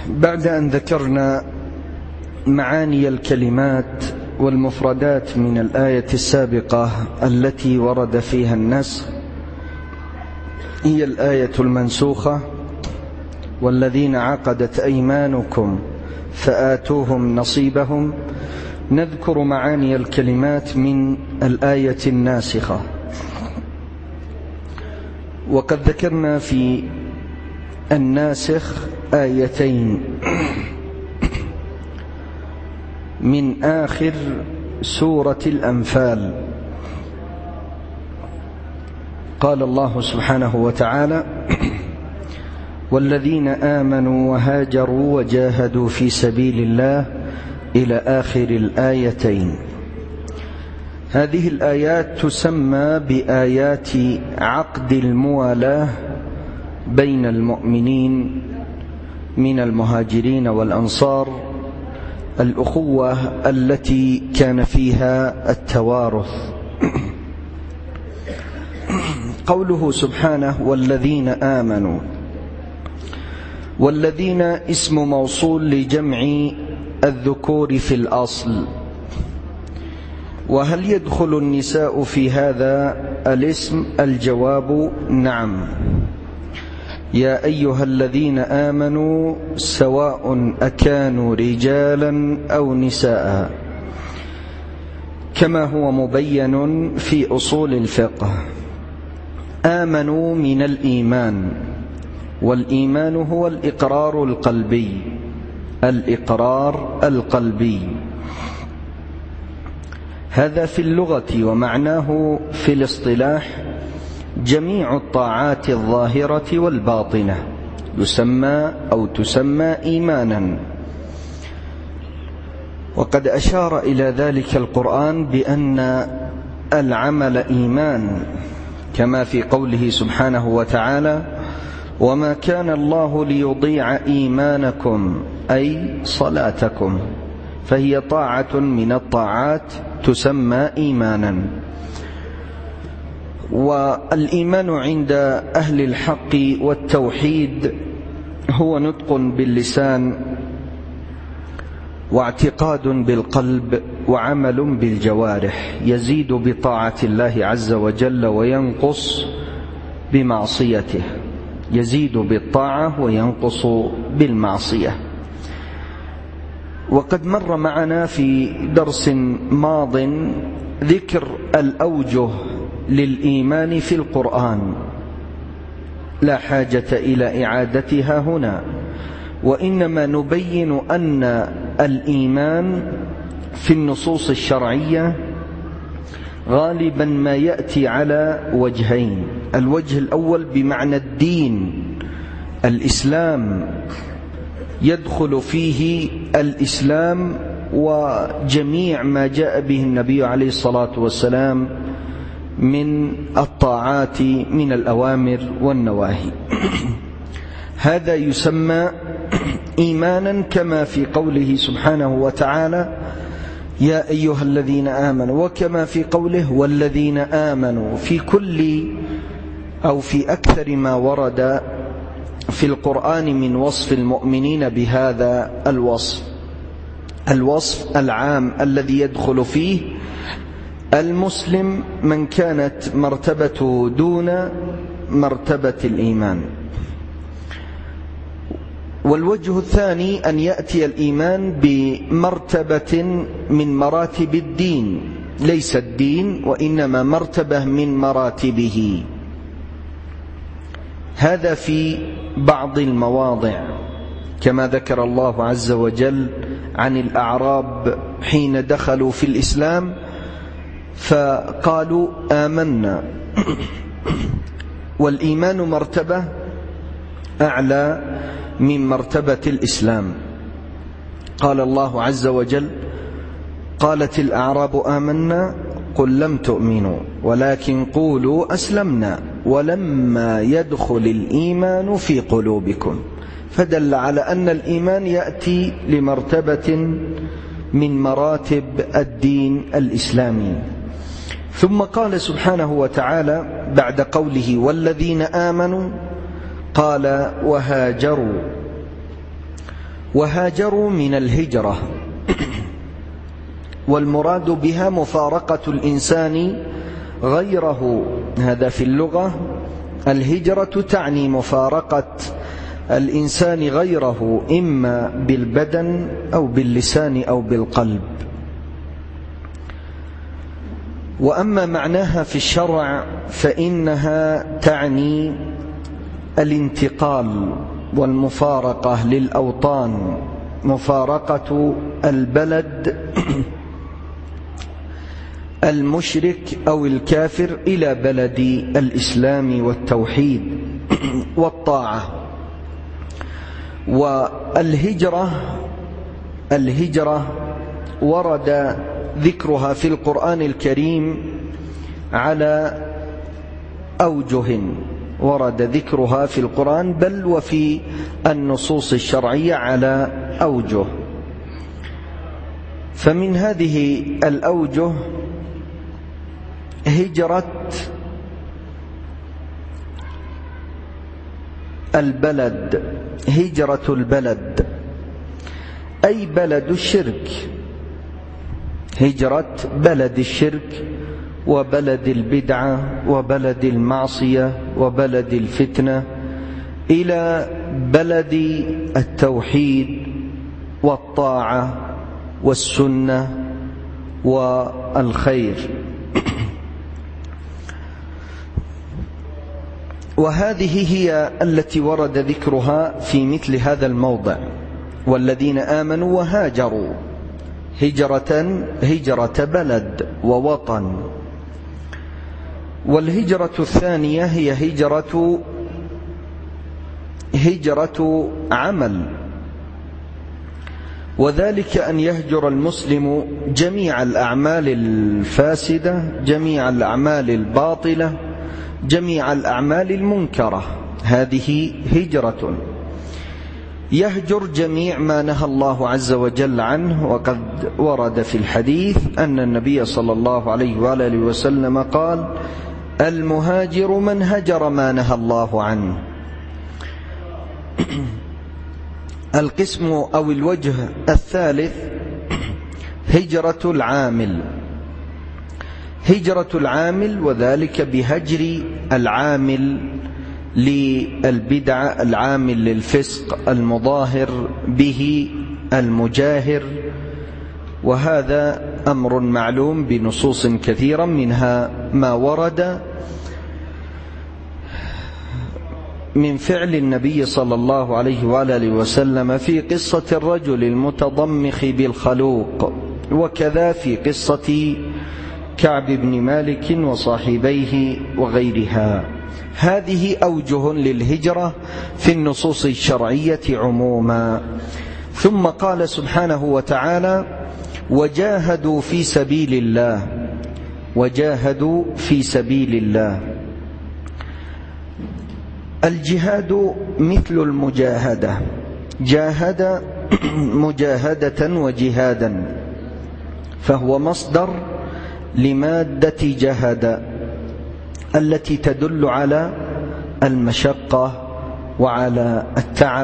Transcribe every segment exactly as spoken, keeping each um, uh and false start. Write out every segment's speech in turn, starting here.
بعد أن ذكرنا معاني الكلمات والمفردات من الآية السابقة التي ورد فيها النسخ، هي الآية المنسوخة: والذين عقدت أيمانكم فآتوهم نصيبهم. نذكر معاني الكلمات من الآية الناسخة. وقد ذكرنا في الناسخ آيتين من آخر سورة الأنفال. قال الله سبحانه وتعالى: والذين آمنوا وهاجروا وجاهدوا في سبيل الله، إلى آخر الآيتين. هذه الآيات تسمى بآيات عقد الموالاة بين المؤمنين من المهاجرين والأنصار، الأخوة التي كان فيها التوارث. قوله سبحانه: والذين آمنوا، والذين اسم موصول لجمع الذكور في الأصل. وهل يدخل النساء في هذا الاسم؟ الجواب: نعم. يا أيها الذين آمنوا سواء أكانوا رجالا أو نساء، كما هو مبين في أصول الفقه. آمنوا من الإيمان، والإيمان هو الإقرار القلبي، الإقرار القلبي. هذا في اللغة، ومعناه في الاصطلاح جميع الطاعات الظاهرة والباطنة يسمى أو تسمى إيمانا. وقد أشار إلى ذلك القرآن بأن العمل إيمان، كما في قوله سبحانه وتعالى: وما كان الله ليضيع إيمانكم، أي صلاتكم، فهي طاعة من الطاعات تسمى إيمانا. والإيمان عند أهل الحق والتوحيد هو نطق باللسان، واعتقاد بالقلب، وعمل بالجوارح، يزيد بطاعة الله عز وجل وينقص بمعصيته، يزيد بالطاعة وينقص بالمعصية. وقد مر معنا في درس ماض ذكر الأوجه للإيمان في القرآن، لا حاجة إلى إعادتها هنا، وإنما نبين أن الإيمان في النصوص الشرعية غالبا ما يأتي على وجهين: الوجه الأول بمعنى الدين، الإسلام، يدخل فيه الإسلام وجميع ما جاء به النبي عليه الصلاة والسلام من الطاعات، من الأوامر والنواهي. هذا يسمى إيمانا، كما في قوله سبحانه وتعالى: يا أيها الذين آمنوا، وكما في قوله: والذين آمنوا، في كل أو في أكثر ما ورد في القرآن من وصف المؤمنين بهذا الوصف، الوصف العام الذي يدخل فيه المسلم من كانت مرتبته دون مرتبة الإيمان. والوجه الثاني أن يأتي الإيمان بمرتبة من مراتب الدين، ليس الدين وإنما مرتبة من مراتبه. هذا في بعض المواضع، كما ذكر الله عز وجل عن الأعراب حين دخلوا في الإسلام فقالوا آمنا. والإيمان مرتبة أعلى من مرتبة الإسلام. قال الله عز وجل: قالت الأعراب آمنا قل لم تؤمنوا ولكن قولوا أسلمنا ولما يدخل الإيمان في قلوبكم. فدل على أن الإيمان يأتي لمرتبة من مراتب الدين الإسلامي. ثم قال سبحانه وتعالى بعد قوله والذين آمنوا قال وهاجروا. وهاجروا من الهجرة، والمراد بها مفارقة الإنسان غيره. هذا في اللغة الهجرة تعني مفارقة الإنسان غيره، إما بالبدن أو باللسان أو بالقلب. وأما معناها في الشرع فإنها تعني الانتقال والمفارقة للأوطان، مفارقة البلد المشرك أو الكافر إلى بلد الإسلام والتوحيد والطاعة. والهجرة الهجرة ورد ذكرها في القرآن الكريم على أوجه، ورد ذكرها في القرآن بل وفي النصوص الشرعية على أوجه. فمن هذه الأوجه هجرة البلد، هجرة البلد أي بلد الشرك، هجرة بلد الشرك وبلد البدعة وبلد المعصية وبلد الفتنة إلى بلد التوحيد والطاعة والسنة والخير. وهذه هي التي ورد ذكرها في مثل هذا الموضع: والذين آمنوا وهاجروا، هجرة هجرة بلد ووطن. والهجرة الثانية هي هجرة هجرة عمل، وذلك أن يهجر المسلم جميع الأعمال الفاسدة، جميع الأعمال الباطلة، جميع الأعمال المنكرة. هذه هجرة. يهجر جميع ما نهى الله عز وجل عنه، وقد ورد في الحديث أن النبي صلى الله عليه وآله وسلم قال: المهاجر من هجر ما نهى الله عنه. القسم أو الوجه الثالث هجرة العامل، هجرة العامل، وذلك بهجر العامل للبدع، العامل للفسق، المظاهر به، المجاهر. وهذا أمر معلوم بنصوص كثيرة، منها ما ورد من فعل النبي صلى الله عليه وآله وسلم في قصة الرجل المتضمخ بالخلوق، وكذا في قصة كعب بن مالك وصاحبيه وغيرها. هذه أوجه للهجرة في النصوص الشرعية عموما. ثم قال سبحانه وتعالى: وجاهدوا في سبيل الله، وجاهدوا في سبيل الله. الجهاد مثل المجاهدة، جاهد مجاهدة وجهادا، فهو مصدر لمادة جهد التي تدل على المشقة وعلى التعب.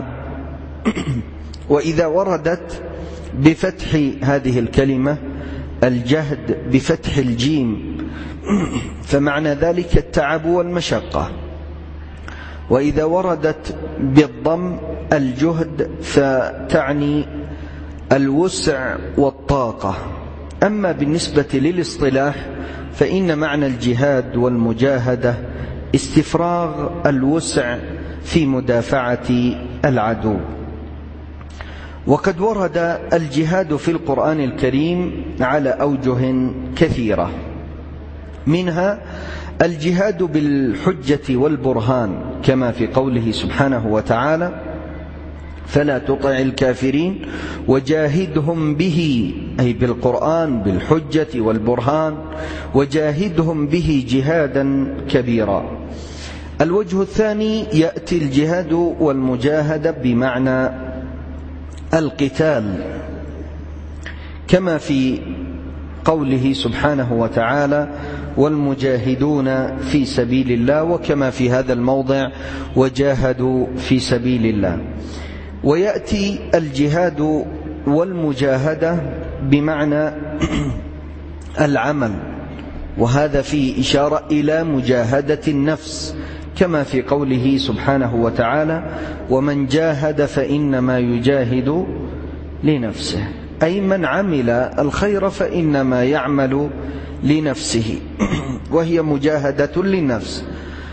وإذا وردت بفتح هذه الكلمة الجهد بفتح الجيم فمعنى ذلك التعب والمشقة، وإذا وردت بالضم الجهد فتعني الوسع والطاقة. أما بالنسبة للاصطلاح فإن معنى الجهاد والمجاهدة استفراغ الوسع في مدافعة العدو. وقد ورد الجهاد في القرآن الكريم على أوجه كثيرة، منها الجهاد بالحجة والبرهان، كما في قوله سبحانه وتعالى: فلا تطع الكافرين وجاهدهم به، أي بالقرآن بالحجة والبرهان، وجاهدهم به جهادا كبيرا. الوجه الثاني يأتي الجهاد والمجاهدة بمعنى القتال، كما في قوله سبحانه وتعالى: والمجاهدون في سبيل الله، وكما في هذا الموضع: وجاهدوا في سبيل الله. ويأتي الجهاد والمجاهدة بمعنى العمل، وهذا فيه إشارة إلى مجاهدة النفس، كما في قوله سبحانه وتعالى: ومن جاهد فإنما يجاهد لنفسه، أي من عمل الخير فإنما يعمل لنفسه، وهي مجاهدة للنفس.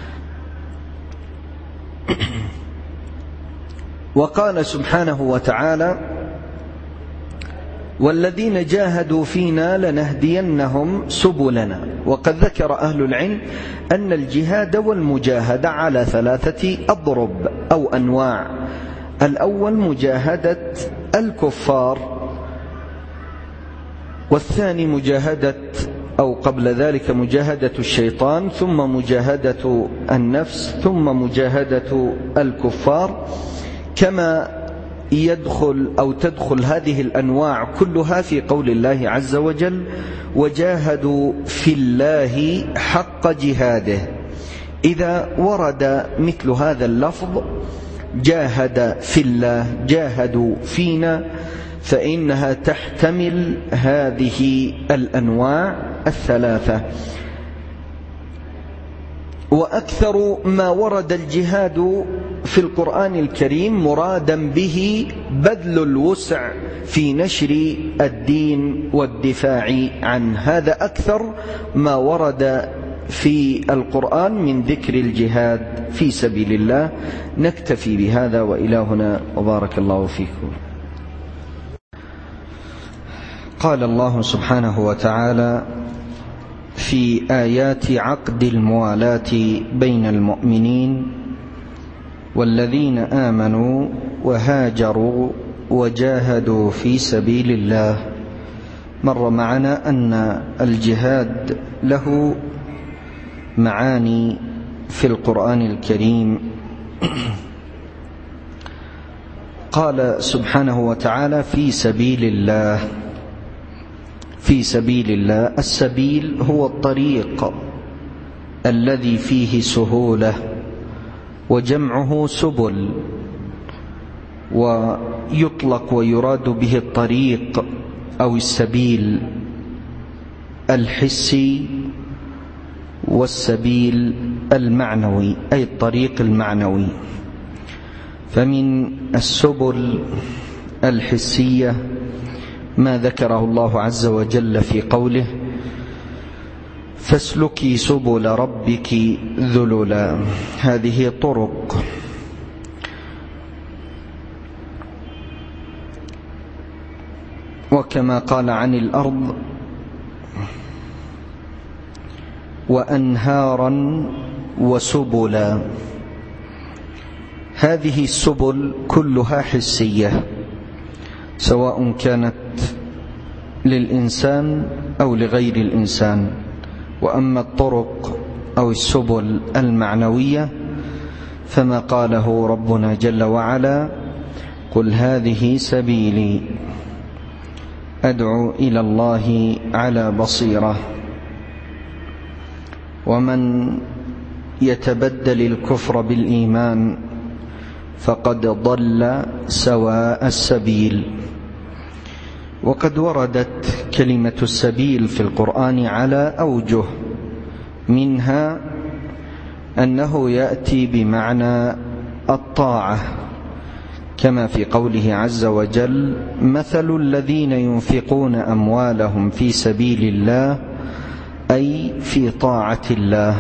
وقال سبحانه وتعالى: والذين جاهدوا فينا لنهدينهم سبلنا. وقد ذكر أهل العلم أن الجهاد والمجاهدة على ثلاثة أضرب أو أنواع. الأول مجاهدة الكفار، والثاني مجاهدة أو قبل ذلك مجاهدة الشيطان، ثم مجاهدة النفس، ثم مجاهدة الكفار. كما يدخل أو تدخل هذه الأنواع كلها في قول الله عز وجل: وجاهدوا في الله حق جهاده. إذا ورد مثل هذا اللفظ جاهد في الله، جاهدوا فينا، فإنها تحتمل هذه الأنواع الثلاثة. وأكثر ما ورد الجهاد في القرآن الكريم مرادا به بذل الوسع في نشر الدين والدفاع عنه، هذا أكثر ما ورد في القرآن من ذكر الجهاد في سبيل الله. نكتفي بهذا، وإلى هنا، وبارك الله فيكم. قال الله سبحانه وتعالى في آيات عقد الموالاة بين المؤمنين: والذين آمنوا وهاجروا وجاهدوا في سبيل الله. مر معنا أن الجهاد له معاني في القرآن الكريم. قال سبحانه وتعالى: في سبيل الله. في سبيل الله، السبيل هو الطريق الذي فيه سهولة، وجمعه سبل، ويطلق ويراد به الطريق أو السبيل الحسي، والسبيل المعنوي أي الطريق المعنوي. فمن السبل الحسية ما ذكره الله عز وجل في قوله: فاسلكي سبل ربك ذللا. هذه طرق. وكما قال عن الأرض: وأنهارا وسبلا. هذه السبل كلها حسية، سواء كانت للإنسان أو لغير الإنسان. وأما الطرق أو السبل المعنوية فما قاله ربنا جل وعلا: قل هذه سبيلي أدعو إلى الله على بصيرة، ومن يتبدل الكفر بالإيمان فقد ضل سواء السبيل. وقد وردت كلمة السبيل في القرآن على أوجه، منها أنه يأتي بمعنى الطاعة، كما في قوله عز وجل: مثل الذين ينفقون أموالهم في سبيل الله، أي في طاعة الله.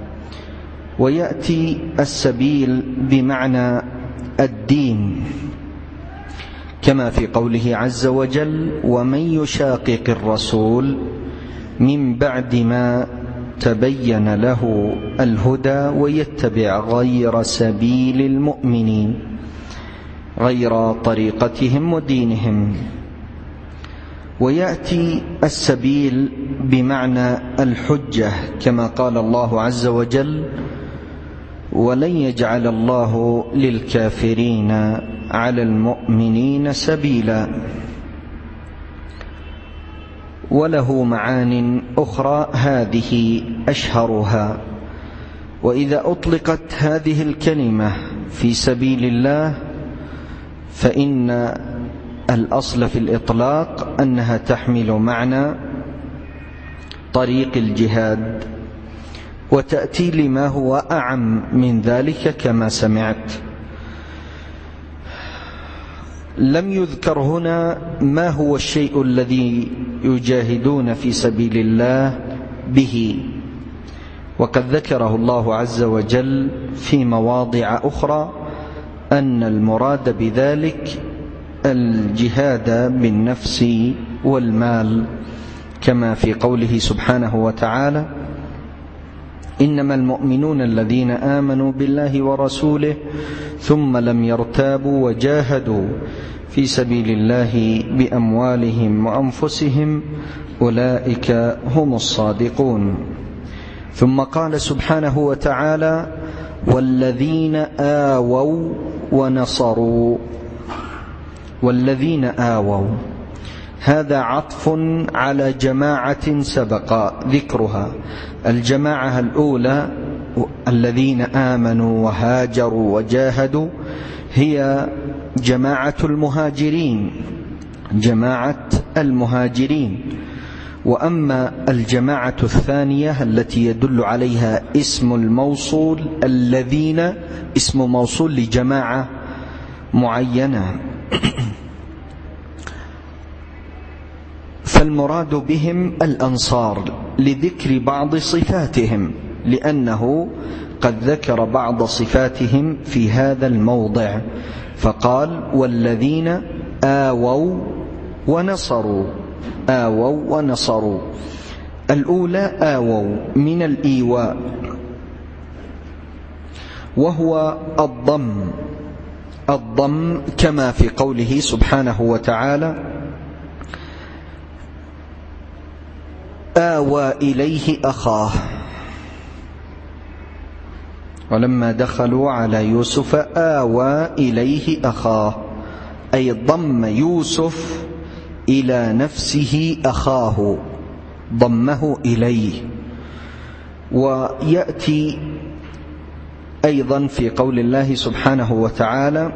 ويأتي السبيل بمعنى الدين، كما في قوله عز وجل: ومن يشاقق الرسول من بعد ما تبين له الهدى ويتبع غير سبيل المؤمنين، غير طريقتهم ودينهم. ويأتي السبيل بمعنى الحجة، كما قال الله عز وجل: ولن يجعل الله للكافرين على المؤمنين سبيلا. وله معان أخرى، هذه أشهرها. وإذا أطلقت هذه الكلمة في سبيل الله فإن الأصل في الإطلاق أنها تحمل معنى طريق الجهاد، وتأتي لما هو أعم من ذلك كما سمعت. لم يذكر هنا ما هو الشيء الذي يجاهدون في سبيل الله به، وقد ذكره الله عز وجل في مواضع أخرى أن المراد بذلك الجهاد بالنفس والمال، كما في قوله سبحانه وتعالى: إنما المؤمنون الذين آمنوا بالله ورسوله ثم لم يرتابوا وجاهدوا في سبيل الله بأموالهم وأنفسهم أولئك هم الصادقون. ثم قال سبحانه وتعالى: والذين آووا ونصروا. والذين آووا هذا عطف على جماعة سبق ذكرها. الجماعة الأولى الذين آمنوا وهاجروا وجاهدوا هي جماعة المهاجرين، جماعة المهاجرين. وأما الجماعة الثانية التي يدل عليها اسم الموصول الذين، اسم موصول لجماعة معينة، فالمراد بهم الأنصار لذكر بعض صفاتهم، لأنه قد ذكر بعض صفاتهم في هذا الموضع، فقال: والذين آووا ونصروا. آووا ونصروا. الأولى آووا من الإيواء، وهو الضم، الضم كما في قوله سبحانه وتعالى: آوى إليه أخاه. ولما دخلوا على يوسف آوى إليه أخاه، أي ضم يوسف إلى نفسه أخاه، ضمه إليه. ويأتي أيضا في قول الله سبحانه وتعالى: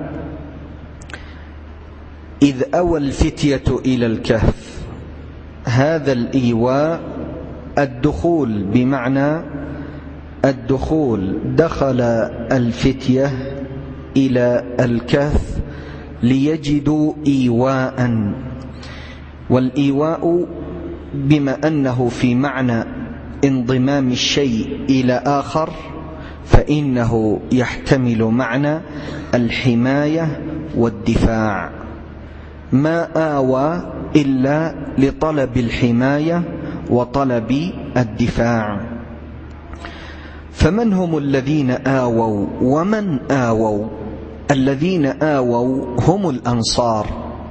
إذ أوى الفتية إلى الكهف. هذا الإيواء الدخول، بمعنى الدخول، دخل الفتية إلى الكهف ليجدوا إيواء. والإيواء بما أنه في معنى انضمام الشيء إلى آخر، فإنه يحتمل معنى الحماية والدفاع. ما آوى إلا لطلب الحماية وطلب الدفاع. فمن هم الذين آووا ومن آووا؟ الذين آووا هم الأنصار،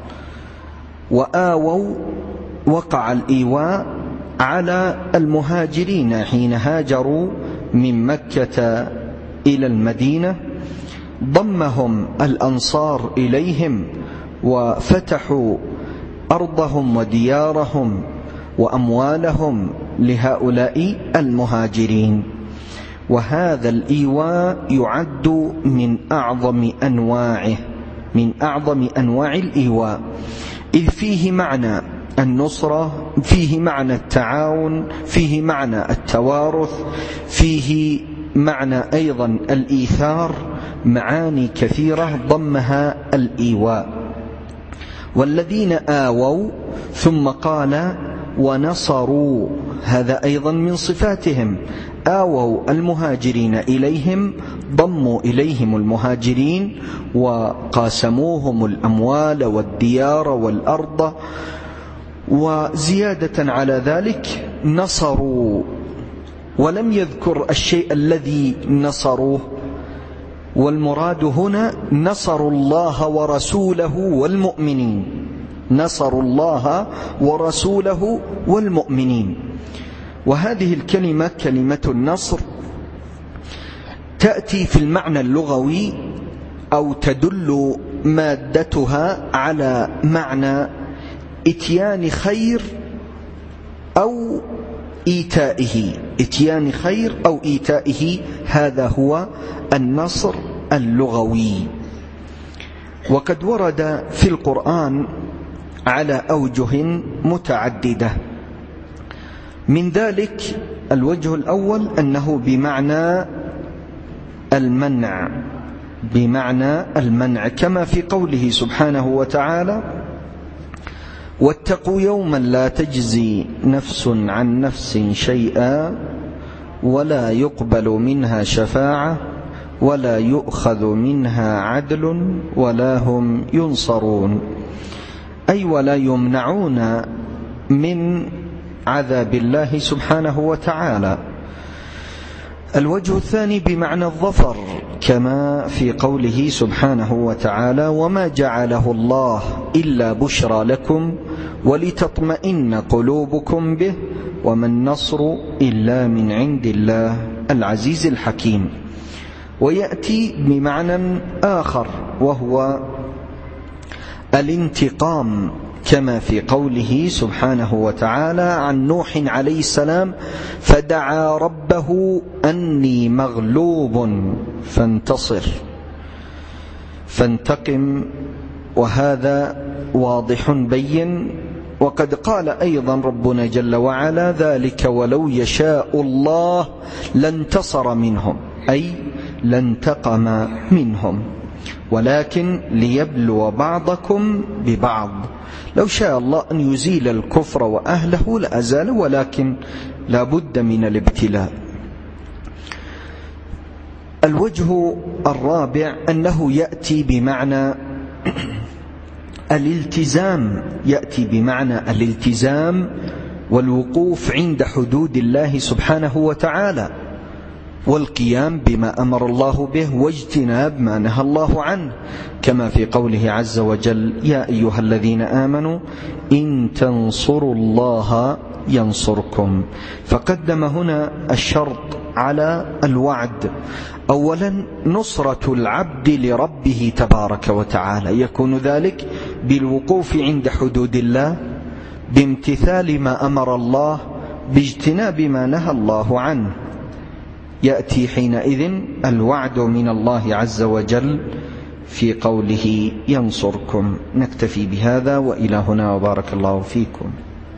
وآووا وقع الإيواء على المهاجرين حين هاجروا من مكة إلى المدينة، ضمهم الأنصار إليهم وفتحوا أرضهم وديارهم وأموالهم لهؤلاء المهاجرين. وهذا الإيواء يعد من أعظم أنواعه، من أعظم أنواع الإيواء، إذ فيه معنى النصرة، فيه معنى التعاون، فيه معنى التوارث، فيه معنى أيضا الإيثار، معاني كثيرة ضمها الإيواء. والذين آووا، ثم قال ونصروا، هذا أيضا من صفاتهم. آووا المهاجرين إليهم، ضموا إليهم المهاجرين وقاسموهم الأموال والديار والأرض، وزيادة على ذلك نصروا، ولم يذكر الشيء الذي نصروه. والمراد هنا نصروا الله ورسوله والمؤمنين، نصروا الله ورسوله والمؤمنين. وهذه الكلمة كلمة النصر تأتي في المعنى اللغوي أو تدل مادتها على معنى إتيان خير أو إيتائه، إتيان خير أو إيتائه، هذا هو النصر اللغوي. وقد ورد في القرآن على أوجه متعددة. من ذلك الوجه الأول أنه بمعنى المنع، بمعنى المنع كما في قوله سبحانه وتعالى: واتقوا يوما لا تجزي نفس عن نفس شيئا ولا يقبل منها شفاعة ولا يؤخذ منها عدل ولا هم ينصرون، أي ولا يمنعون من عذاب الله سبحانه وتعالى. الوجه الثاني بمعنى الظفر كما في قوله سبحانه وتعالى: وما جعله الله إلا بشرى لكم ولتطمئن قلوبكم به وما النصر إلا من عند الله العزيز الحكيم. ويأتي بمعنى آخر وهو الانتقام كما في قوله سبحانه وتعالى عن نوح عليه السلام: فدعا ربه أني مغلوب فانتصر فانتقم، وهذا واضح بين. وقد قال أيضا ربنا جل وعلا: ذلك ولو يشاء الله لانتصر منهم، أي لانتقم منهم، ولكن ليبلو بعضكم ببعض. لو شاء الله أن يزيل الكفر وأهله لأزال، ولكن لا بد من الابتلاء. الوجه الرابع أنه يأتي بمعنى الالتزام، يأتي بمعنى الالتزام والوقوف عند حدود الله سبحانه وتعالى، والقيام بما أمر الله به واجتناب ما نهى الله عنه، كما في قوله عز وجل: يا أيها الذين آمنوا إن تنصروا الله ينصركم. فقدم هنا الشرط على الوعد. أولا نصرة العبد لربه تبارك وتعالى، يكون ذلك بالوقوف عند حدود الله، بامتثال ما أمر الله، باجتناب ما نهى الله عنه. يأتي حينئذ الوعد من الله عز وجل في قوله ينصركم. نكتفي بهذا وإلى هنا، وبارك الله فيكم.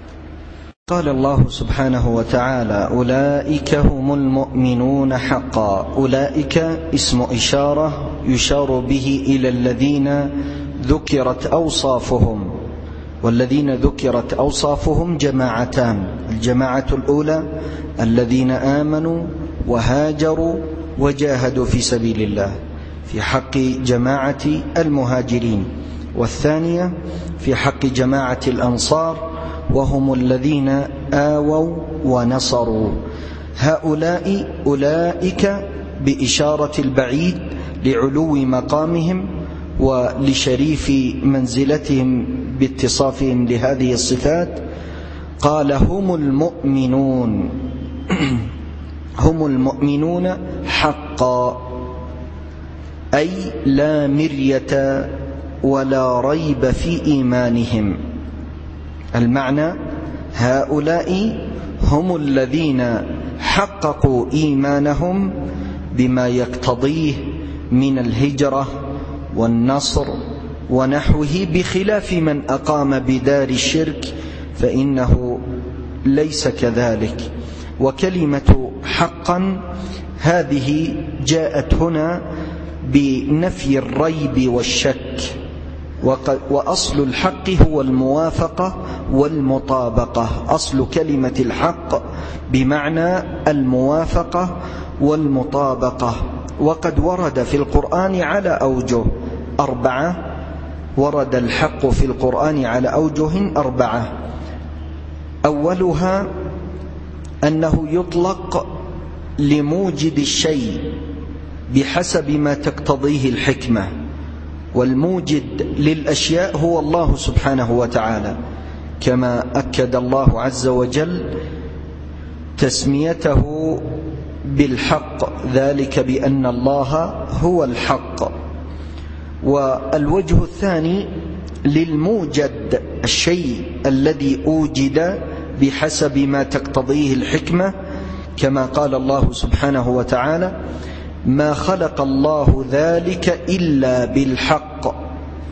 قال الله سبحانه وتعالى: أولئك هم المؤمنون حقا. أولئك اسم إشارة يشار به إلى الذين ذكرت أوصافهم، والذين ذكرت أوصافهم جماعتان: الجماعة الأولى الذين آمنوا وهاجروا وجاهدوا في سبيل الله في حق جماعة المهاجرين، والثانية في حق جماعة الأنصار وهم الذين آووا ونصروا. هؤلاء أولئك بإشارة البعيد لعلو مقامهم ولشريف منزلتهم باتصافهم لهذه الصفات. قال: هم المؤمنون هم المؤمنون حقا، أي لا مرية ولا ريب في إيمانهم. المعنى: هؤلاء هم الذين حققوا إيمانهم بما يقتضيه من الهجرة والنصر ونحوه، بخلاف من أقام بدار الشرك فإنه ليس كذلك. وكلمة حقا هذه جاءت هنا بنفي الريب والشك، وأصل الحق هو الموافقة والمطابقة. أصل كلمة الحق بمعنى الموافقة والمطابقة. وقد ورد في القرآن على أوجه أربعة، ورد الحق في القرآن على أوجه أربعة. أولها أنه يطلق لموجد الشيء بحسب ما تقتضيه الحكمة، والموجد للأشياء هو الله سبحانه وتعالى، كما أكد الله عز وجل تسميته بالحق، ذلك بأن الله هو الحق. والوجه الثاني للموجد الشيء الذي أوجد بحسب ما تقتضيه الحكمة، كما قال الله سبحانه وتعالى: ما خلق الله ذلك إلا بالحق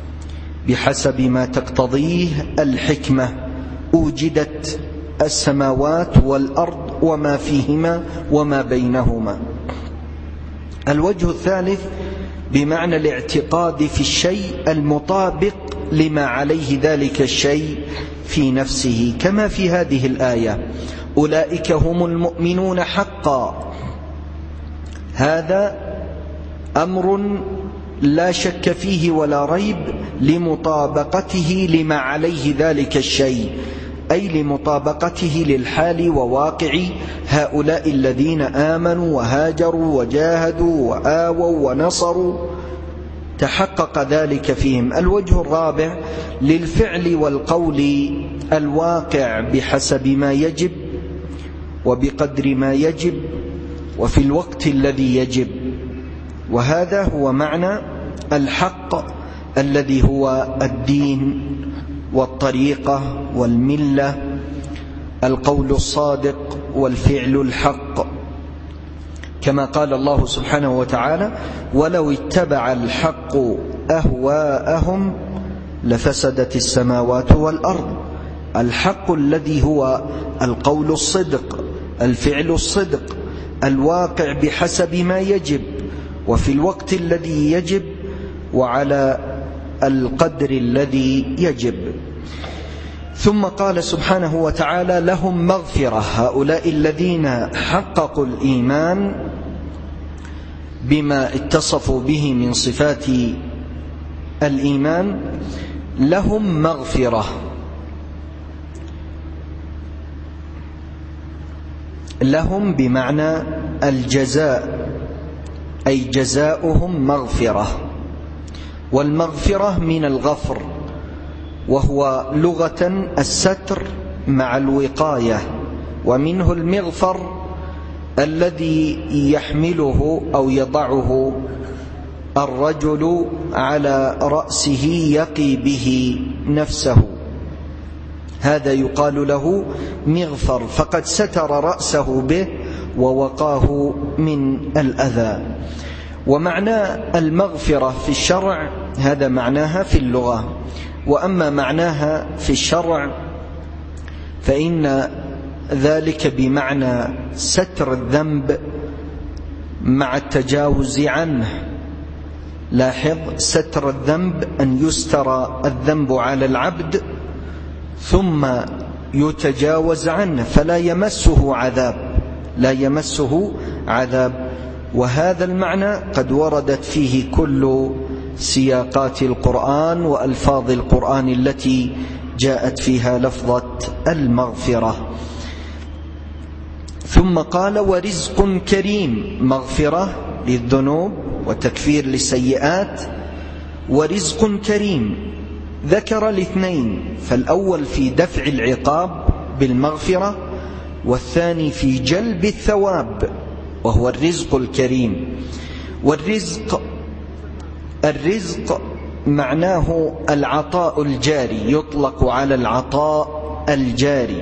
بحسب ما تقتضيه الحكمة أوجدت السماوات والأرض وما فيهما وما بينهما. الوجه الثالث بمعنى الاعتقاد في الشيء المطابق لما عليه ذلك الشيء في نفسه، كما في هذه الآية: أولئك هم المؤمنون حقا. هذا أمر لا شك فيه ولا ريب لمطابقته لما عليه ذلك الشيء، أي لمطابقته للحال وواقع هؤلاء الذين آمنوا وهاجروا وجاهدوا وآووا ونصروا، تحقق ذلك فيهم. الوجه الرابع للفعل والقول الواقع بحسب ما يجب وبقدر ما يجب وفي الوقت الذي يجب، وهذا هو معنى الحق الذي هو الدين والطريقة والملة، القول الصادق والفعل الحق، كما قال الله سبحانه وتعالى: ولو اتبع الحق أهواءهم لفسدت السماوات والأرض. الحق الذي هو القول الصدق، الفعل الصدق، الواقع بحسب ما يجب وفي الوقت الذي يجب وعلى القدر الذي يجب. ثم قال سبحانه وتعالى: لهم مغفرة. هؤلاء الذين حققوا الإيمان بما اتصفوا به من صفات الإيمان لهم مغفرة. لهم بمعنى الجزاء، أي جزاؤهم مغفرة، والمغفرة من الغفر، وهو لغة الستر مع الوقاية، ومنه المغفر الذي يحمله أو يضعه الرجل على رأسه يقي به نفسه، هذا يقال له مغفر، فقد ستر رأسه به ووقاه من الأذى. ومعنى المغفرة في الشرع هذا معناها في اللغة، وأما معناها في الشرع فإن ذلك بمعنى ستر الذنب مع التجاوز عنه. لاحظ: ستر الذنب أن يستر الذنب على العبد ثم يتجاوز عنه فلا يمسه عذاب، لا يمسه عذاب. وهذا المعنى قد وردت فيه كل سياقات القرآن وألفاظ القرآن التي جاءت فيها لفظة المغفرة. ثم قال: ورزق كريم. مغفرة للذنوب وتكفير للسيئات، ورزق كريم. ذكر الاثنين، فالأول في دفع العقاب بالمغفرة، والثاني في جلب الثواب وهو الرزق الكريم. والرزق الرزق معناه العطاء الجاري، يطلق على العطاء الجاري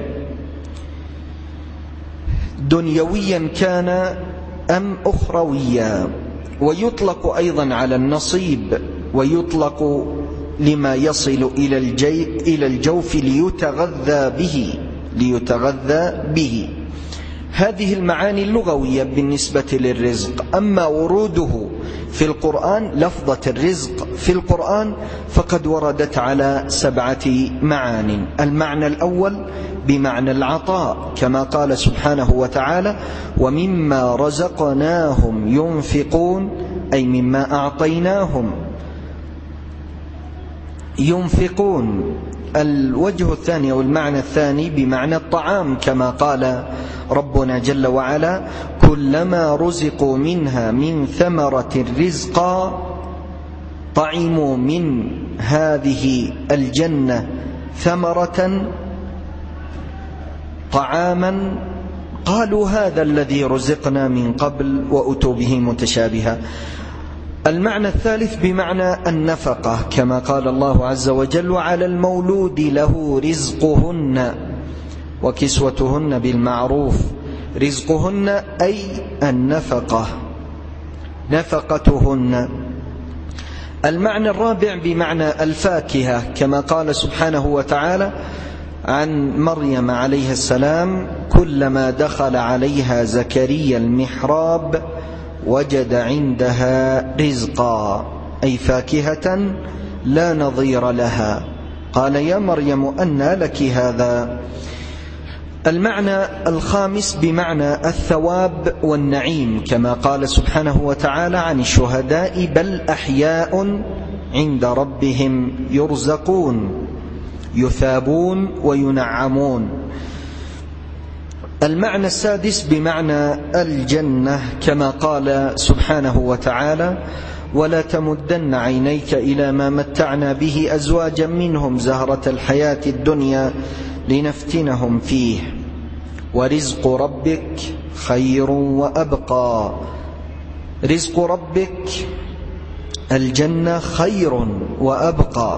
دنيويا كان أم أخرويا، ويطلق أيضا على النصيب، ويطلق لما يصل إلى الجي إلى الجوف ليتغذى به ليتغذى به. هذه المعاني اللغوية بالنسبة للرزق. أما وروده في القرآن، لفظة الرزق في القرآن فقد وردت على سبعة معان. المعنى الأول بمعنى العطاء، كما قال سبحانه وتعالى: ومما رزقناهم ينفقون، أي مما أعطيناهم ينفقون. الوجه الثاني والمعنى الثاني بمعنى الطعام، كما قال ربنا جل وعلا: كلما رزقوا منها من ثمرة رزقا طعموا من هذه الجنة ثمرة طعاما قالوا هذا الذي رزقنا من قبل وأتوا به متشابها. المعنى الثالث بمعنى النفقة، كما قال الله عز وجل: وعلى المولود له رزقهن وكسوتهن بالمعروف. رزقهن أي النفقة، نفقتهن. المعنى الرابع بمعنى الفاكهة، كما قال سبحانه وتعالى عن مريم عليه السلام: كلما دخل عليها زكريا المحراب وجد عندها رزقا، أي فاكهة لا نظير لها. قال: يا مريم أنى لك هذا. المعنى الخامس بمعنى الثواب والنعيم، كما قال سبحانه وتعالى عن الشهداء: بل أحياء عند ربهم يرزقون، يثابون وينعمون. المعنى السادس بمعنى الجنة، كما قال سبحانه وتعالى: ولا تمدن عينيك إلى ما متعنا به أزواجا منهم زهرة الحياة الدنيا لنفتنهم فيه ورزق ربك خير وأبقى. رزق ربك الجنة خير وأبقى.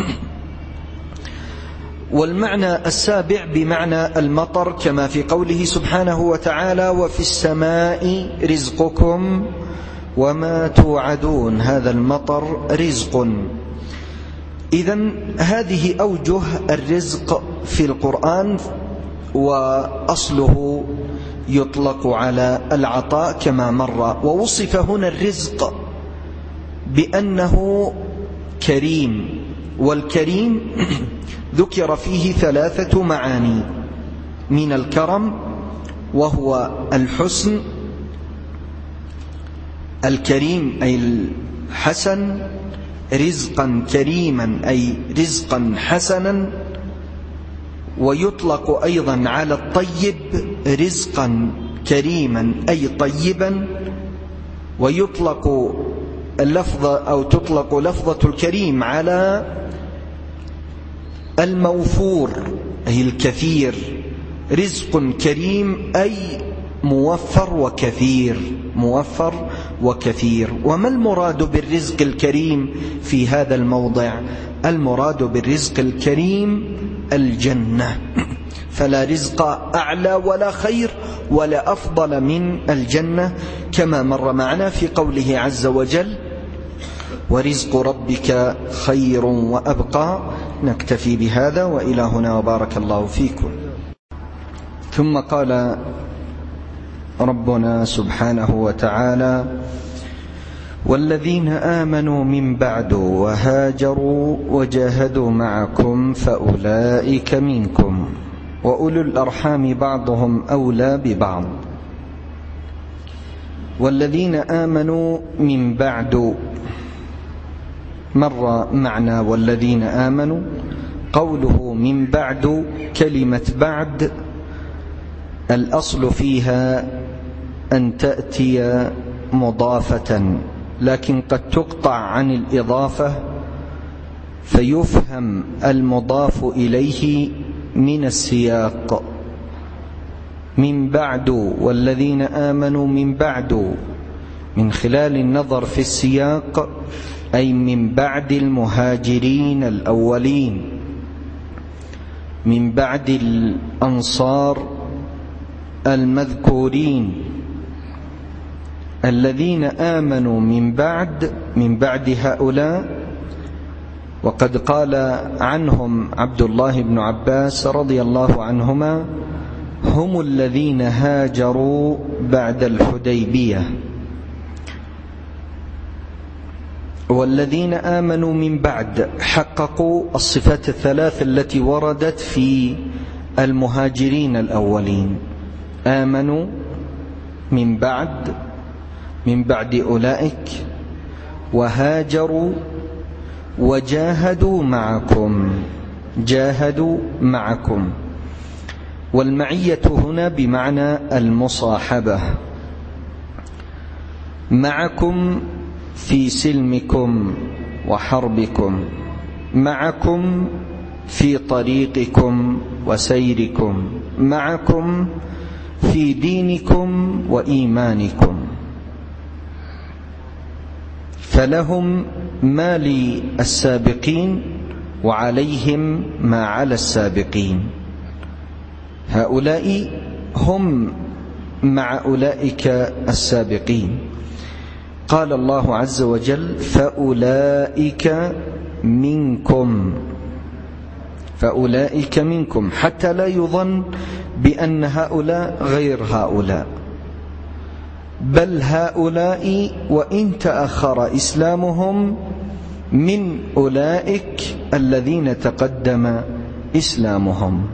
والمعنى السابع بمعنى المطر، كما في قوله سبحانه وتعالى: وفي السماء رزقكم وما توعدون. هذا المطر رزق. إذن هذه أوجه الرزق في القرآن، وأصله يطلق على العطاء كما مر. ووصف هنا الرزق بأنه كريم، والكريم ذكر فيه ثلاثة معاني من الكرم، وهو الحسن. الكريم أي الحسن، رزقا كريما أي رزقا حسنا. ويطلق أيضا على الطيب رزقا كريما أي طيبا. ويطلق اللفظة أو تطلق لفظة الكريم على الموفور أي الكثير. رزق كريم أي موفر وكثير، موفر وكثير. وما المراد بالرزق الكريم في هذا الموضع؟ المراد بالرزق الكريم الجنة، فلا رزق أعلى ولا خير ولا أفضل من الجنة، كما مر معنا في قوله عز وجل: ورزق ربك خير وأبقى. نكتفي بهذا، وإلى هنا، وبارك الله فيكم. ثم قال ربنا سبحانه وتعالى: والذين آمنوا من بعد وهاجروا وجاهدوا معكم فأولئك منكم وأولو الأرحام بعضهم أولى ببعض. والذين آمنوا من بعد، مر معنى والذين آمنوا. قوله من بعد، كلمة بعد الأصل فيها أن تأتي مضافة، لكن قد تقطع عن الإضافة فيفهم المضاف إليه من السياق. من بعد، والذين آمنوا من بعد، من خلال النظر في السياق، أي من بعد المهاجرين الأولين، من بعد الأنصار المذكورين. الذين آمنوا من بعد، من بعد هؤلاء. وقد قال عنهم عبد الله بن عباس رضي الله عنهما: هم الذين هاجروا بعد الحديبية. والذين آمنوا من بعد حققوا الصفات الثلاث التي وردت في المهاجرين الأولين: آمنوا من بعد، من بعد أولئك، وهاجروا، وجاهدوا معكم، جاهدوا معكم. والمعية هنا بمعنى المصاحبة، معكم في سلمكم وحربكم، معكم في طريقكم وسيركم، معكم في دينكم وإيمانكم. فلهم ما للسابقين وعليهم ما على السابقين. هؤلاء هم مع أولئك السابقين. قال الله عز وجل فأولئك منكم، فأولئك منكم، حتى لا يظن بأن هؤلاء غير هؤلاء، بل هؤلاء وإن تأخر إسلامهم من أولئك الذين تقدم إسلامهم.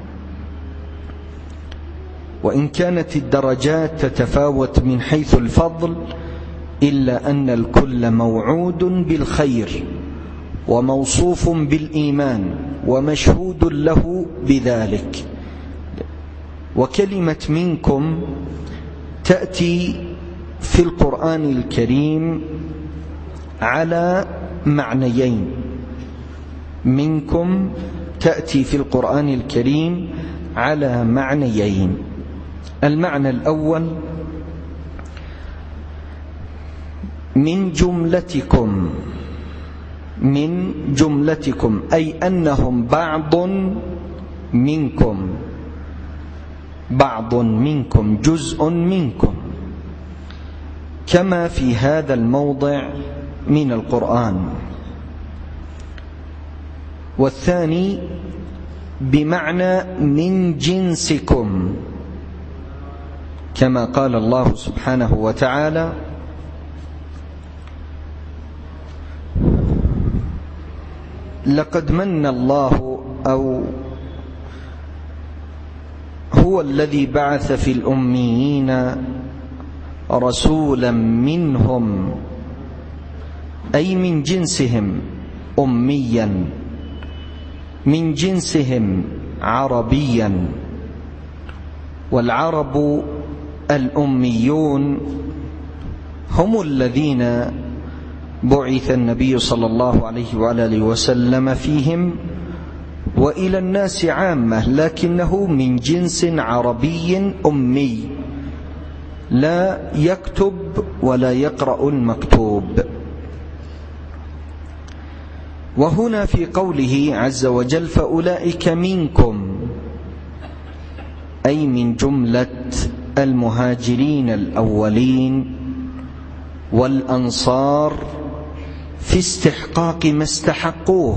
وإن كانت الدرجات تتفاوت من حيث الفضل إلا أن الكل موعود بالخير وموصوف بالإيمان ومشهود له بذلك. وكلمة منكم تأتي في القرآن الكريم على معنيين، منكم تأتي في القرآن الكريم على معنيين. المعنى الأول من جملتكم، من جملتكم أي أنهم بعض منكم، بعض منكم، جزء منكم، كما في هذا الموضع من القرآن. والثاني بمعنى من جنسكم، كما قال الله سبحانه وتعالى لقد من الله أو هو الذي بعث في الأميين رسولا منهم أي من جنسهم أميا، من جنسهم عربيا. والعرب الأميون هم الذين بعث النبي صلى الله عليه وآله وسلم فيهم وإلى الناس عامة، لكنه من جنس عربي أمي لا يكتب ولا يقرأ المكتوب. وهنا في قوله عز وجل فأولئك منكم أي من جملة المهاجرين الأولين والأنصار في استحقاق ما استحقوه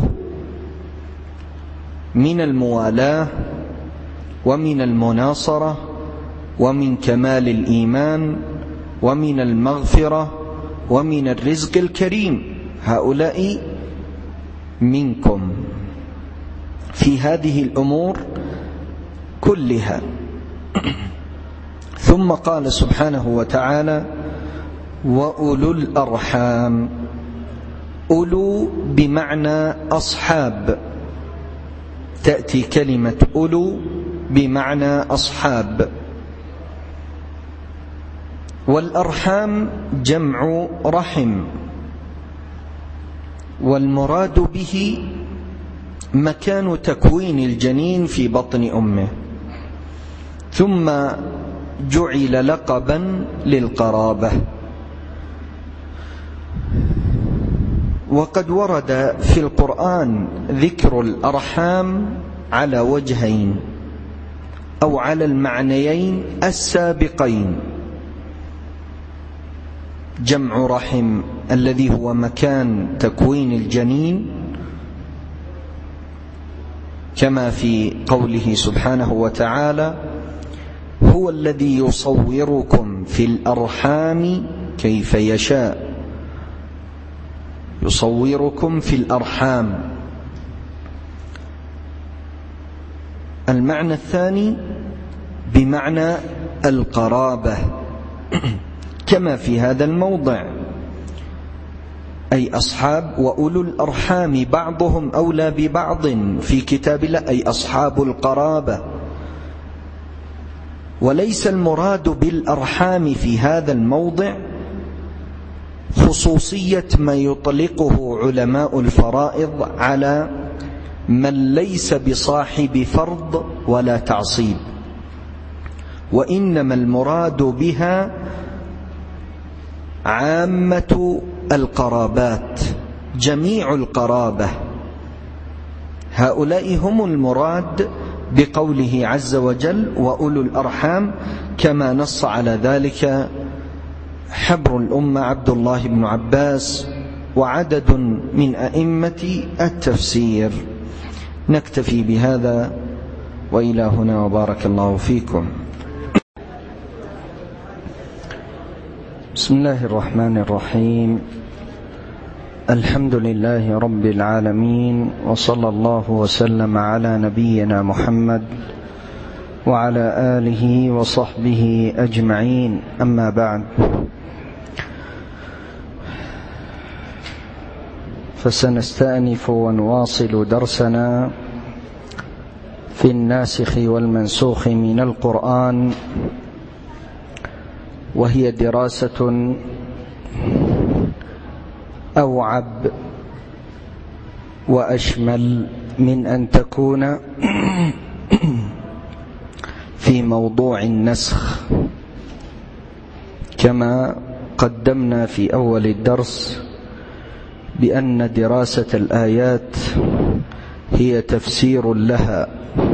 من الموالاة ومن المناصرة ومن كمال الإيمان ومن المغفرة ومن الرزق الكريم. هؤلاء منكم في هذه الأمور كلها. ثم قال سبحانه وتعالى وأولو الأرحام، أولو بمعنى أصحاب، تأتي كلمة أولو بمعنى أصحاب. والأرحام جمع رحم، والمراد به مكان تكوين الجنين في بطن أمه، ثم جعل لقبا للقرابة. وقد ورد في القرآن ذكر الأرحام على وجهين أو على المعنيين السابقين، جمع رحم الذي هو مكان تكوين الجنين، كما في قوله سبحانه وتعالى هو الذي يصوركم في الأرحام كيف يشاء، يصوركم في الأرحام. المعنى الثاني بمعنى القرابة كما في هذا الموضع، أي أصحاب وأولو الأرحام بعضهم أولى ببعض في كتاب الله، أي أصحاب القرابة. وليس المراد بالأرحام في هذا الموضع خصوصية ما يطلقه علماء الفرائض على من ليس بصاحب فرض ولا تعصيب، وإنما المراد بها عامة القرابات، جميع القرابة. هؤلاء هم المراد بقوله عز وجل وأولو الأرحام، كما نص على ذلك حبر الأمة عبد الله بن عباس وعدد من أئمة التفسير. نكتفي بهذا وإلى هنا وبارك الله فيكم. بسم الله الرحمن الرحيم. الحمد لله رب العالمين، وصلى الله وسلم على نبينا محمد وعلى آله وصحبه أجمعين. أما بعد، فسنستأنف ونواصل درسنا في الناسخ والمنسوخ من القرآن، وهي دراسة أوعب وأشمل من أن تكون في موضوع النسخ، كما قدمنا في أول الدرس بأن دراسة الآيات هي تفسير لها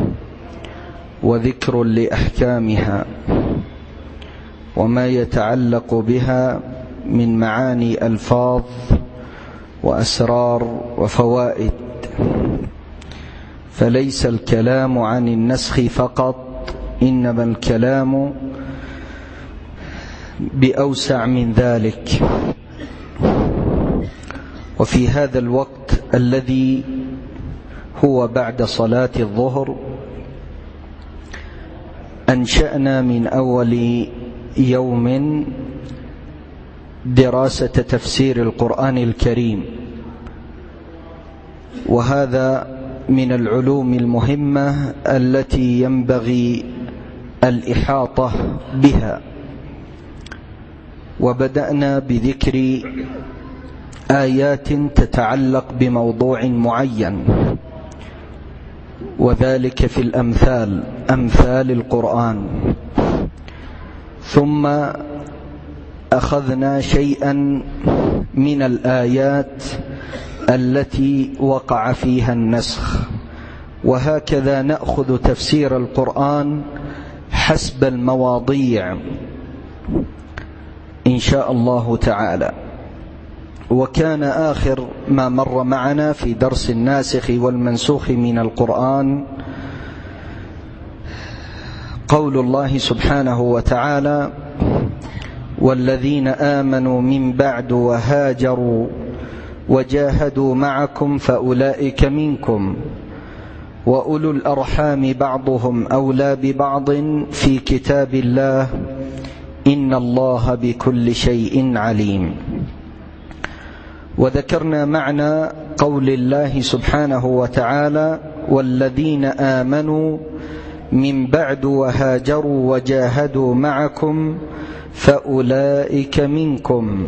وذكر لأحكامها وما يتعلق بها من معاني ألفاظ وأسرار وفوائد، فليس الكلام عن النسخ فقط، إنما الكلام بأوسع من ذلك. وفي هذا الوقت الذي هو بعد صلاة الظهر أنشأنا من أول يوم دراسة تفسير القرآن الكريم، وهذا من العلوم المهمة التي ينبغي الإحاطة بها. وبدأنا بذكر آيات تتعلق بموضوع معين، وذلك في الأمثال، أمثال القرآن. ثم أخذنا شيئا من الآيات التي وقع فيها النسخ، وهكذا نأخذ تفسير القرآن حسب المواضيع إن شاء الله تعالى. وكان آخر ما مر معنا في درس الناسخ والمنسوخ من القرآن قول الله سبحانه وتعالى: والذين آمنوا من بعد وهاجروا وجاهدوا معكم فأولئك منكم وأولو الأرحام بعضهم أولى ببعض في كتاب الله إن الله بكل شيء عليم. وذكرنا معنى قول الله سبحانه وتعالى: والذين آمنوا من بعد وهاجروا وجاهدوا معكم فأولئك منكم،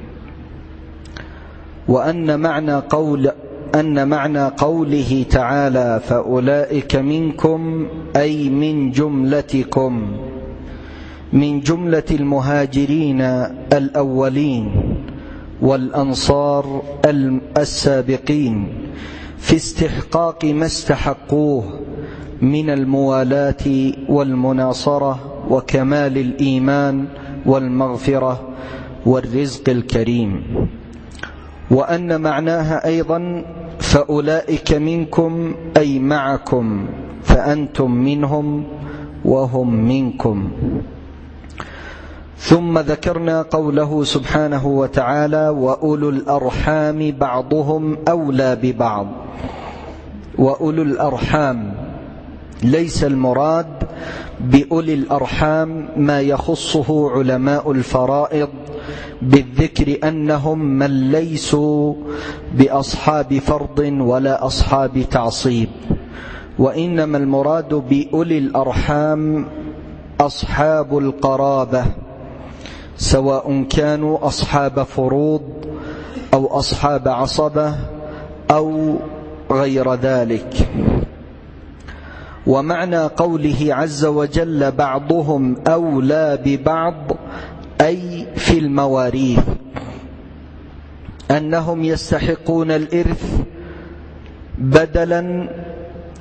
وأن معنى قول أن معنى قوله تعالى فأولئك منكم أي من جملتكم، من جملة المهاجرين الأولين والأنصار السابقين في استحقاق ما استحقوه من الموالاة والمناصرة وكمال الإيمان والمغفرة والرزق الكريم. وأن معناها أيضا فأولئك منكم أي معكم، فأنتم منهم وهم منكم. ثم ذكرنا قوله سبحانه وتعالى: وأولو الأرحام بعضهم أولى ببعض. وأولو الأرحام ليس المراد بأولي الأرحام ما يخصه علماء الفرائض بالذكر أنهم من ليسوا بأصحاب فرض ولا أصحاب تعصيب، وإنما المراد بأولي الأرحام أصحاب القرابة، سواء كانوا أصحاب فروض أو أصحاب عصبة أو غير ذلك. ومعنى قوله عز وجل بعضهم أولى ببعض أي في المواريث، أنهم يستحقون الإرث بدلا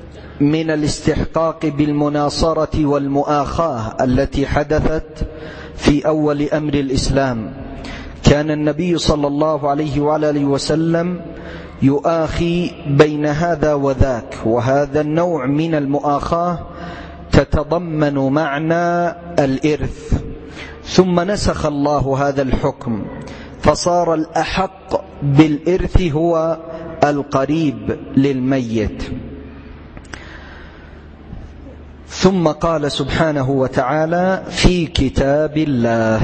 من الاستحقاق بالمناصرة والمؤاخاة التي حدثت في أول أمر الإسلام كان النبي صلى الله عليه وعلى آله وسلم يؤاخي بين هذا وذاك، وهذا النوع من المؤاخاة تتضمن معنى الإرث، ثم نسخ الله هذا الحكم فصار الأحق بالإرث هو القريب للميت. ثم قال سبحانه وتعالى في كتاب الله.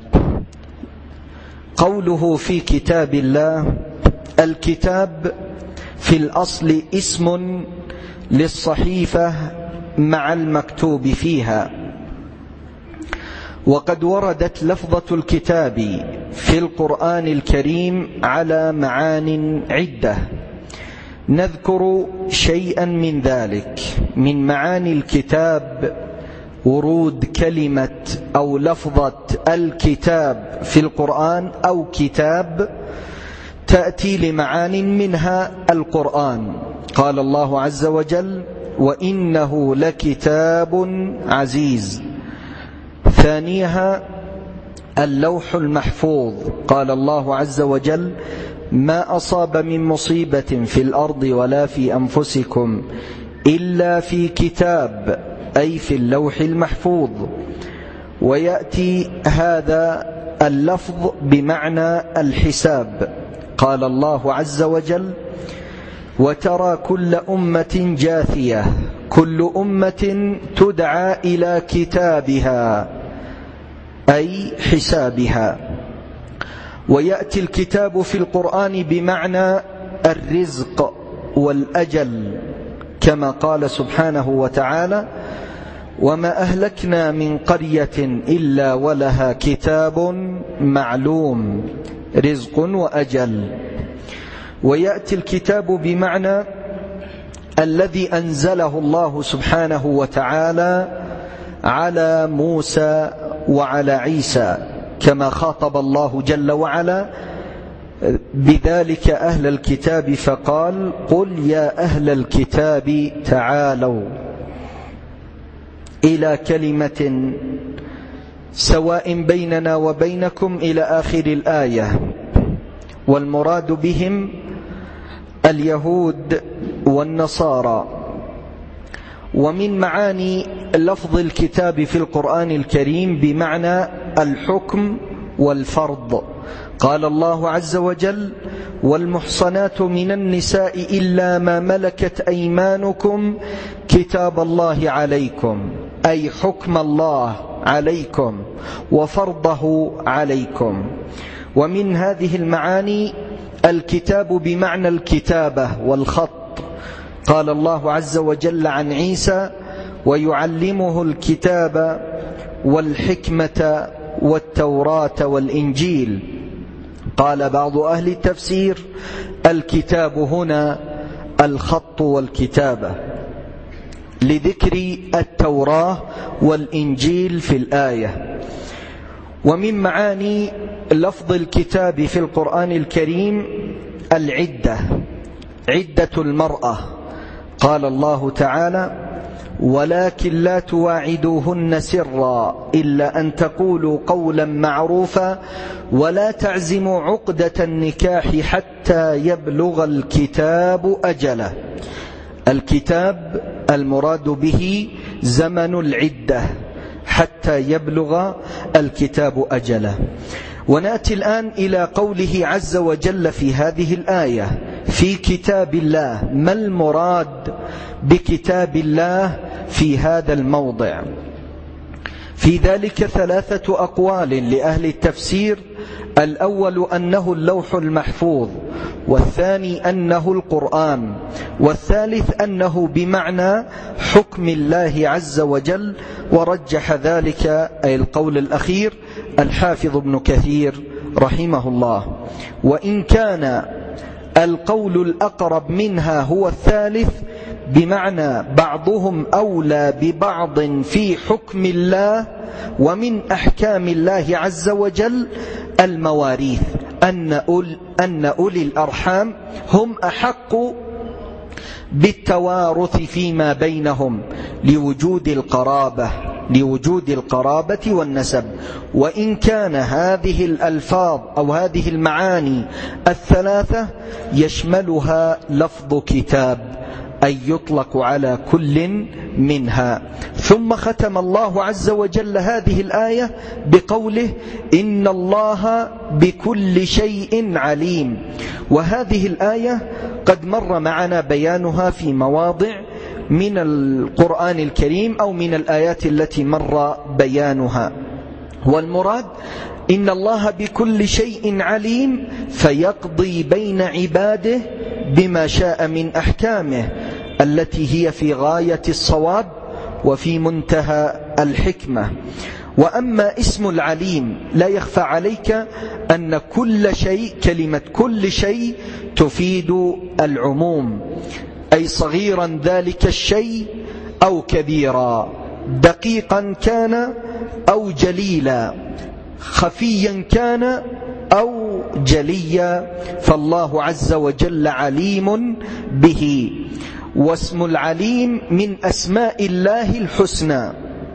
قوله في كتاب الله، الكتاب في الأصل اسم للصحيفة مع المكتوب فيها، وقد وردت لفظة الكتاب في القرآن الكريم على معان عدة، نذكر شيئا من ذلك. من معاني الكتاب ورود كلمة أو لفظة الكتاب في القرآن أو كتاب تأتي لمعان منها القرآن. قال الله عز وجل وإنه لكتاب عزيز. ثانيها اللوح المحفوظ، قال الله عز وجل ما أصاب من مصيبة في الأرض ولا في أنفسكم إلا في كتاب، أي في اللوح المحفوظ. ويأتي هذا اللفظ بمعنى الحساب. قال الله عز وجل وترى كل أمة جاثية، كل أمة تدعى إلى كتابها أي حسابها. ويأتي الكتاب في القرآن بمعنى الرزق والأجل، كما قال سبحانه وتعالى وما أهلكنا من قرية إلا ولها كتاب معلوم، رزق وأجل. ويأتي الكتاب بمعنى الذي أنزله الله سبحانه وتعالى على موسى وعلى عيسى، كما خاطب الله جل وعلا بذلك أهل الكتاب فقال قل يا أهل الكتاب تعالوا إلى كلمة سواء بيننا وبينكم إلى آخر الآية. والمراد بهم اليهود والنصارى. ومن معاني لفظ الكتاب في القرآن الكريم بمعنى الحكم والفرض. قال الله عز وجل والمحصنات من النساء إلا ما ملكت أيمانكم كتاب الله عليكم، أي حكم الله عليكم وفرضه عليكم. ومن هذه المعاني الكتاب بمعنى الكتابة والخط. قال الله عز وجل عن عيسى ويعلمه الكتاب والحكمة والتوراة والإنجيل. قال بعض أهل التفسير الكتاب هنا الخط والكتابة، لذكر التوراة والإنجيل في الآية. ومن معاني لفظ الكتاب في القرآن الكريم العدة، عدة المرأة. قال الله تعالى ولكن لا تواعدوهن سرا إلا أن تقولوا قولا معروفا ولا تعزموا عقدة النكاح حتى يبلغ الكتاب أجله. الكتاب المراد به زمن العدة حتى يبلغ الكتاب أجله. ونأتي الآن إلى قوله عز وجل في هذه الآية في كتاب الله. ما المراد بكتاب الله في هذا الموضع؟ في ذلك ثلاثة أقوال لأهل التفسير. الأول أنه اللوح المحفوظ، والثاني أنه القرآن، والثالث أنه بمعنى حكم الله عز وجل. ورجح ذلك أي القول الأخير الحافظ ابن كثير رحمه الله. وإن كان القول الأقرب منها هو الثالث بمعنى بعضهم أولى ببعض في حكم الله. ومن أحكام الله عز وجل المواريث، أن أولي, أن أولي الأرحام هم أحق بالتوارث فيما بينهم لوجود القرابة لوجود القرابة والنسب. وإن كان هذه الألفاظ أو هذه المعاني الثلاثة يشملها لفظ كتاب، أي يطلق على كل منها. ثم ختم الله عز وجل هذه الآية بقوله إن الله بكل شيء عليم. وهذه الآية قد مر معنا بيانها في مواضع من القرآن الكريم أو من الآيات التي مر بيانها. والمراد إن الله بكل شيء عليم، فيقضي بين عباده بما شاء من أحكامه التي هي في غاية الصواب وفي منتهى الحكمة. وأما اسم العليم لا يخفى عليك أن كل شيء، كلمة كل شيء تفيد العموم، أي صغيرا ذلك الشيء أو كبيرا، دقيقا كان أو جليلا، خفيا كان أو جليا، فالله عز وجل عليم به. واسم العليم من أسماء الله الحسنى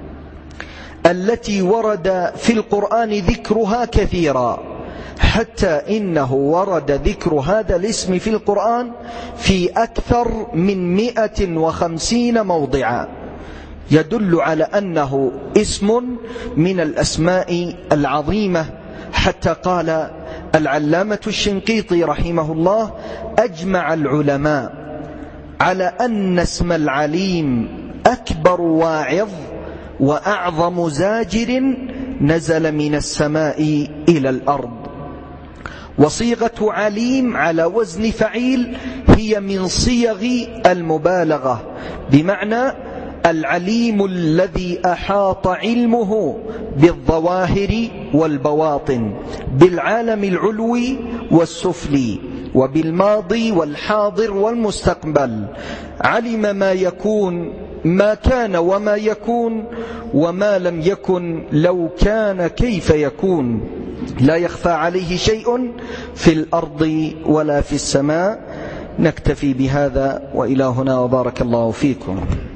التي ورد في القرآن ذكرها كثيرا، حتى إنه ورد ذكر هذا الاسم في القرآن في أكثر من مئة وخمسين موضعا، يدل على أنه اسم من الأسماء العظيمة. حتى قال العلامة الشنقيطي رحمه الله أجمع العلماء على أن اسم العليم أكبر واعظ وأعظم زاجر نزل من السماء إلى الأرض. وصيغة عليم على وزن فعيل هي من صيغ المبالغة، بمعنى العليم الذي أحاط علمه بالظواهر والبواطن، بالعالم العلوي والسفلي، وبالماضي والحاضر والمستقبل، علم ما يكون، ما كان وما يكون، وما لم يكن لو كان كيف يكون، لا يخفى عليه شيء في الأرض ولا في السماء. نكتفي بهذا، وإلى هنا، وبارك الله فيكم.